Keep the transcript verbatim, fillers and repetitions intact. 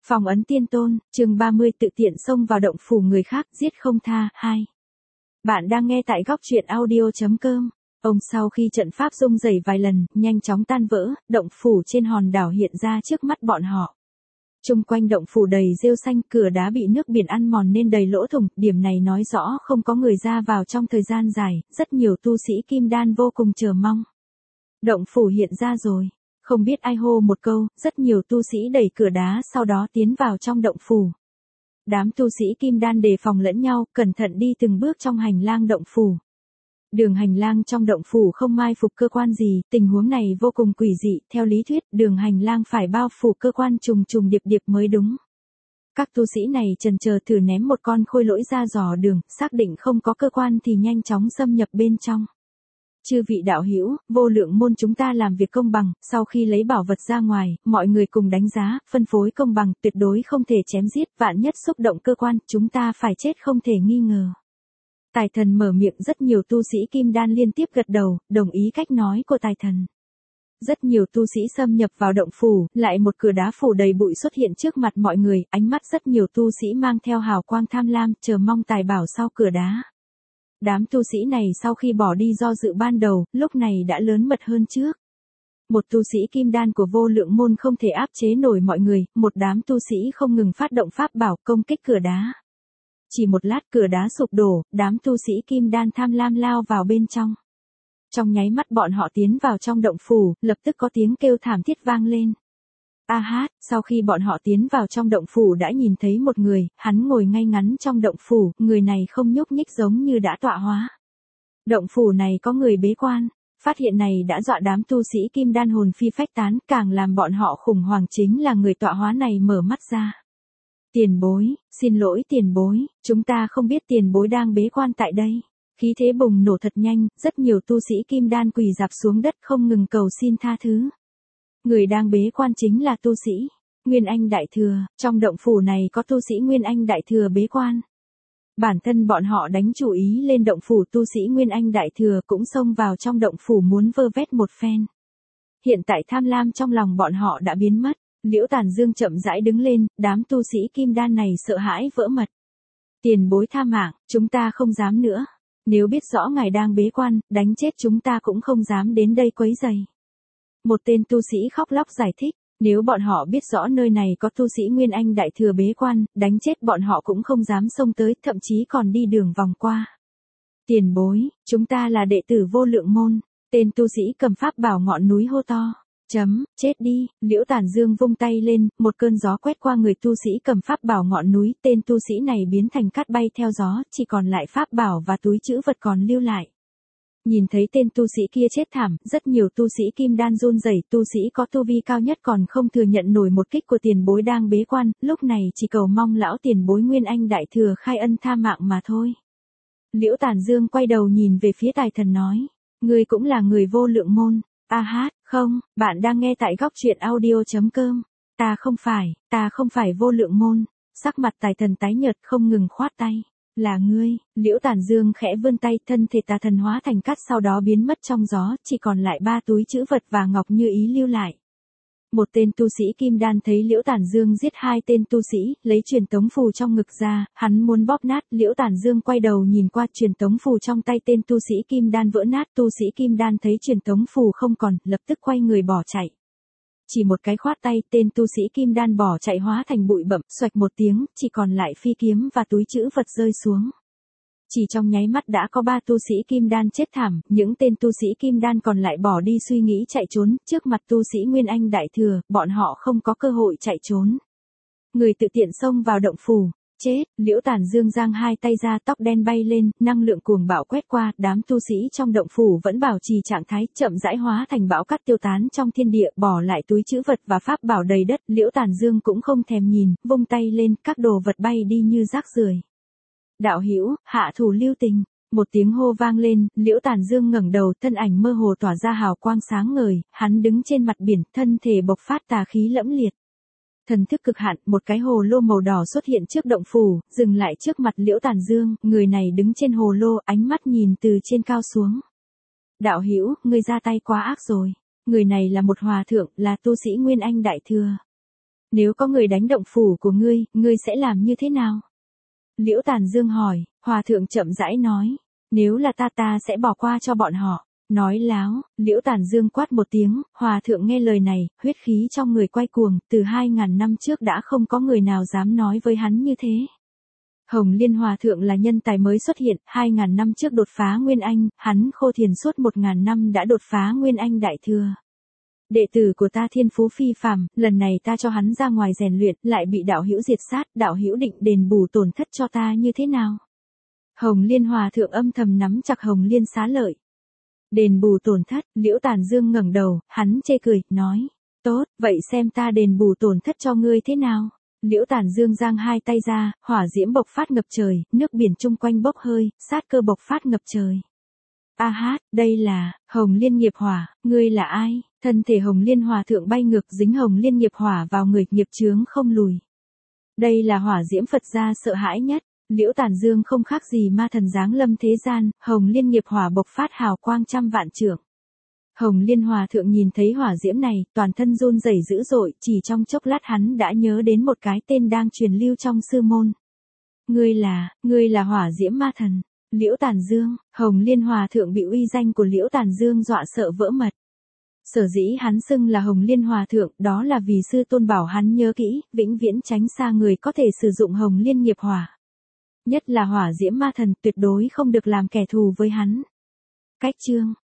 Phong ấn tiên tôn, chương ba mươi tự tiện xông vào động phủ người khác, giết không tha, hai. Bạn đang nghe tại góc truyện audio chấm com. Ông sau khi trận pháp rung rẩy vài lần, nhanh chóng tan vỡ, động phủ trên hòn đảo hiện ra trước mắt bọn họ. Trung quanh động phủ đầy rêu xanh, cửa đá bị nước biển ăn mòn nên đầy lỗ thủng, điểm này nói rõ không có người ra vào trong thời gian dài, rất nhiều tu sĩ kim đan vô cùng chờ mong. Động phủ hiện ra rồi. Không biết ai hô một câu, rất nhiều tu sĩ đẩy cửa đá sau đó tiến vào trong động phủ. Đám tu sĩ kim đan đề phòng lẫn nhau, cẩn thận đi từng bước trong hành lang động phủ. Đường hành lang trong động phủ không mai phục cơ quan gì, tình huống này vô cùng quỷ dị, theo lý thuyết đường hành lang phải bao phủ cơ quan trùng trùng điệp điệp mới đúng. Các tu sĩ này chần chờ thử ném một con khôi lỗi ra dò đường, xác định không có cơ quan thì nhanh chóng xâm nhập bên trong. Chư vị đạo hữu, vô lượng môn chúng ta làm việc công bằng, sau khi lấy bảo vật ra ngoài, mọi người cùng đánh giá, phân phối công bằng, tuyệt đối không thể chém giết, vạn nhất xúc động cơ quan, chúng ta phải chết không thể nghi ngờ. Tài thần mở miệng, rất nhiều tu sĩ kim đan liên tiếp gật đầu, đồng ý cách nói của tài thần. Rất nhiều tu sĩ xâm nhập vào động phủ, lại một cửa đá phủ đầy bụi xuất hiện trước mặt mọi người, ánh mắt rất nhiều tu sĩ mang theo hào quang tham lam, chờ mong tài bảo sau cửa đá. Đám tu sĩ này sau khi bỏ đi do dự ban đầu, lúc này đã lớn mật hơn trước. Một tu sĩ kim đan của vô lượng môn không thể áp chế nổi mọi người, một đám tu sĩ không ngừng phát động pháp bảo công kích cửa đá. Chỉ một lát cửa đá sụp đổ, đám tu sĩ kim đan tham lam lao vào bên trong. Trong nháy mắt bọn họ tiến vào trong động phủ, lập tức có tiếng kêu thảm thiết vang lên. A hát, sau khi bọn họ tiến vào trong động phủ đã nhìn thấy một người, hắn ngồi ngay ngắn trong động phủ, người này không nhúc nhích giống như đã tọa hóa. Động phủ này có người bế quan, phát hiện này đã dọa đám tu sĩ kim đan hồn phi phách tán, càng làm bọn họ khủng hoảng chính là người tọa hóa này mở mắt ra. Tiền bối, xin lỗi tiền bối, chúng ta không biết tiền bối đang bế quan tại đây. Khí thế bùng nổ thật nhanh, rất nhiều tu sĩ kim đan quỳ rạp xuống đất không ngừng cầu xin tha thứ. Người đang bế quan chính là tu sĩ Nguyên Anh Đại Thừa, trong động phủ này có tu sĩ Nguyên Anh Đại Thừa bế quan. Bản thân bọn họ đánh chủ ý lên động phủ tu sĩ Nguyên Anh Đại Thừa cũng xông vào trong động phủ muốn vơ vét một phen. Hiện tại tham lam trong lòng bọn họ đã biến mất, Liễu Tản Dương chậm rãi đứng lên, đám tu sĩ kim đan này sợ hãi vỡ mật. Tiền bối tha mạng, chúng ta không dám nữa. Nếu biết rõ ngài đang bế quan, đánh chết chúng ta cũng không dám đến đây quấy rầy. Một tên tu sĩ khóc lóc giải thích, nếu bọn họ biết rõ nơi này có tu sĩ Nguyên Anh Đại Thừa bế quan, đánh chết bọn họ cũng không dám xông tới, thậm chí còn đi đường vòng qua. Tiền bối, chúng ta là đệ tử vô lượng môn, tên tu sĩ cầm pháp bảo ngọn núi hô to. Chấm, chết đi, Liễu Tản Dương vung tay lên, một cơn gió quét qua người tu sĩ cầm pháp bảo ngọn núi, tên tu sĩ này biến thành cát bay theo gió, chỉ còn lại pháp bảo và túi trữ vật còn lưu lại. Nhìn thấy tên tu sĩ kia chết thảm, rất nhiều tu sĩ kim đan run rẩy, tu sĩ có tu vi cao nhất còn không thừa nhận nổi một kích của tiền bối đang bế quan, lúc này chỉ cầu mong lão tiền bối Nguyên Anh Đại Thừa khai ân tha mạng mà thôi. Liễu Tản Dương quay đầu nhìn về phía tài thần nói, ngươi cũng là người vô lượng môn. A hát, không, bạn đang nghe tại góc truyện audio chấm com. Ta không phải, ta không phải vô lượng môn. Sắc mặt tài thần tái nhợt không ngừng khoát tay. Là ngươi, Liễu Tản Dương khẽ vươn tay, thân thể tà thần hóa thành cát sau đó biến mất trong gió, chỉ còn lại ba túi trữ vật và ngọc như ý lưu lại. Một tên tu sĩ kim đan thấy Liễu Tản Dương giết hai tên tu sĩ, lấy truyền tống phù trong ngực ra, hắn muốn bóp nát, Liễu Tản Dương quay đầu nhìn qua truyền tống phù trong tay tên tu sĩ kim đan vỡ nát, tu sĩ kim đan thấy truyền tống phù không còn, lập tức quay người bỏ chạy. Chỉ một cái khoát tay, tên tu sĩ kim đan bỏ chạy hóa thành bụi bặm, xoạch một tiếng, chỉ còn lại phi kiếm và túi trữ vật rơi xuống. Chỉ trong nháy mắt đã có ba tu sĩ kim đan chết thảm, những tên tu sĩ kim đan còn lại bỏ đi suy nghĩ chạy trốn, trước mặt tu sĩ Nguyên Anh Đại Thừa, bọn họ không có cơ hội chạy trốn. Người tự tiện xông vào động phủ, chết, Liễu Tản Dương giang hai tay ra, tóc đen bay lên, năng lượng cuồng bạo quét qua, đám tu sĩ trong động phủ vẫn bảo trì trạng thái, chậm rãi hóa thành bão cát tiêu tán trong thiên địa, bỏ lại túi trữ vật và pháp bảo đầy đất, Liễu Tản Dương cũng không thèm nhìn, vung tay lên, các đồ vật bay đi như rác rưởi. Đạo hữu, hạ thủ lưu tình, một tiếng hô vang lên, Liễu Tản Dương ngẩng đầu, thân ảnh mơ hồ tỏa ra hào quang sáng ngời, hắn đứng trên mặt biển, thân thể bộc phát tà khí lẫm liệt. Thần thức cực hạn, một cái hồ lô màu đỏ xuất hiện trước động phủ, dừng lại trước mặt Liễu Tản Dương, người này đứng trên hồ lô, ánh mắt nhìn từ trên cao xuống. Đạo hữu, ngươi ra tay quá ác rồi. Người này là một hòa thượng, là tu sĩ Nguyên Anh Đại Thừa. Nếu có người đánh động phủ của ngươi, ngươi sẽ làm như thế nào? Liễu Tàn Dương hỏi, hòa thượng chậm rãi nói, nếu là ta ta sẽ bỏ qua cho bọn họ. Nói láo, Liễu Tàn Dương quát một tiếng, hòa thượng nghe lời này, huyết khí trong người quay cuồng, từ hai ngàn năm trước đã không có người nào dám nói với hắn như thế. Hồng Liên Hòa Thượng là nhân tài mới xuất hiện, hai ngàn năm trước đột phá Nguyên Anh, hắn khô thiền suốt một ngàn năm đã đột phá Nguyên Anh Đại Thừa. Đệ tử của ta thiên phú phi phàm, lần này ta cho hắn ra ngoài rèn luyện, lại bị đạo hữu diệt sát, đạo hữu định đền bù tổn thất cho ta như thế nào? Hồng Liên Hòa Thượng âm thầm nắm chặt Hồng Liên xá lợi. Đền bù tổn thất, Liễu Tàn Dương ngẩng đầu, hắn chê cười, nói, tốt, vậy xem ta đền bù tổn thất cho ngươi thế nào? Liễu Tàn Dương giang hai tay ra, hỏa diễm bộc phát ngập trời, nước biển chung quanh bốc hơi, sát cơ bộc phát ngập trời. A hát, đây là, Hồng Liên nghiệp hỏa, ngươi là ai? Thân thể Hồng Liên Hòa Thượng bay ngược dính Hồng Liên nghiệp hỏa vào người, nghiệp chướng không lùi. Đây là hỏa diễm Phật gia sợ hãi nhất. Liễu Tàn Dương không khác gì ma thần giáng lâm thế gian, Hồng Liên nghiệp hỏa bộc phát hào quang trăm vạn trượng. Hồng Liên Hòa Thượng nhìn thấy hỏa diễm này, toàn thân run rẩy dữ dội, chỉ trong chốc lát hắn đã nhớ đến một cái tên đang truyền lưu trong sư môn. Ngươi là, ngươi là hỏa diễm ma thần. Liễu Tàn Dương, Hồng Liên Hòa Thượng bị uy danh của Liễu Tàn Dương dọa sợ vỡ mật. Sở dĩ hắn xưng là Hồng Liên Hòa Thượng, đó là vì sư tôn bảo hắn nhớ kỹ, vĩnh viễn tránh xa người có thể sử dụng Hồng Liên nghiệp hỏa. Nhất là hỏa diễm ma thần tuyệt đối không được làm kẻ thù với hắn. Cách chương